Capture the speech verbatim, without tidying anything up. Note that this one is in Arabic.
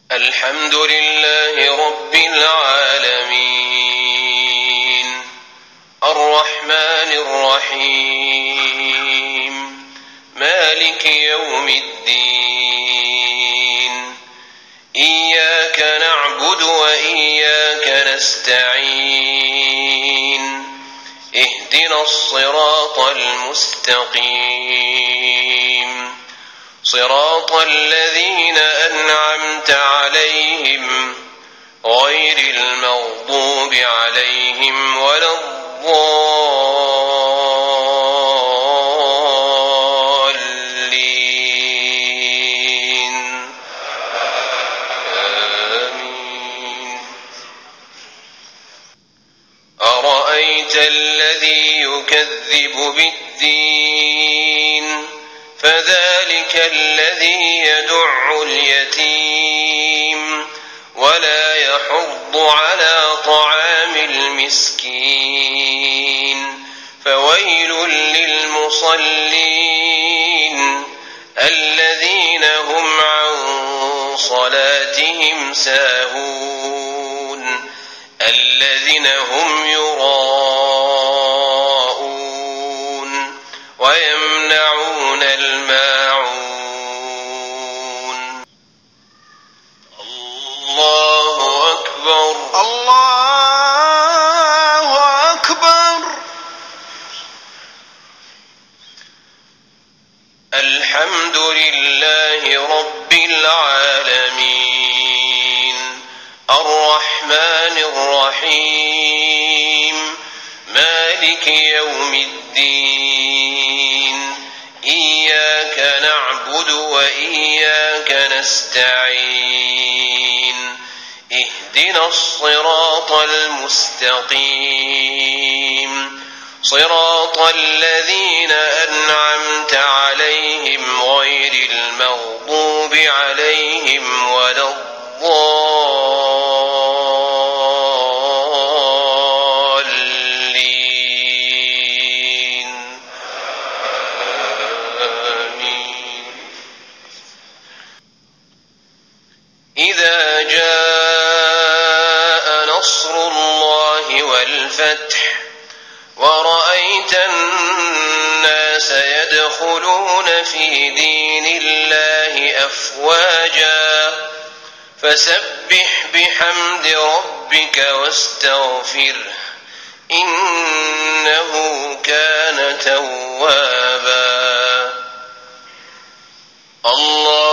الحمد لله رب العالمين الرحمن الرحيم مالك يوم الدين إياك نعبد وإياك نستعين اهدنا الصراط المستقيم صراط الذين أنعمت عليهم غير المغضوب عليهم ولا الضالين آمين. أرأيت الذي يكذب بالدين فذلك الذي يدع اليتيم ولا يحض على طعام المسكين فويل للمصلين الذين هم عن صلاتهم ساهون الذين هم يراءون ويمنعون الماعون. الله أكبر الله أكبر. الحمد لله رب العالمين الرحمن الرحيم مالك يوم الدين إياك نعبد وإياك نستعين اهدنا الصراط المستقيم صراط الذين أنعمت عليهم غير المغضوب عليهم ولا الضالين آمين. إذا جاء نصر الله والفتح ورأيت الناس يدخلون في دين الله أفواجا فسبح بحمد ربك واستغفره إنه كان توابا. الله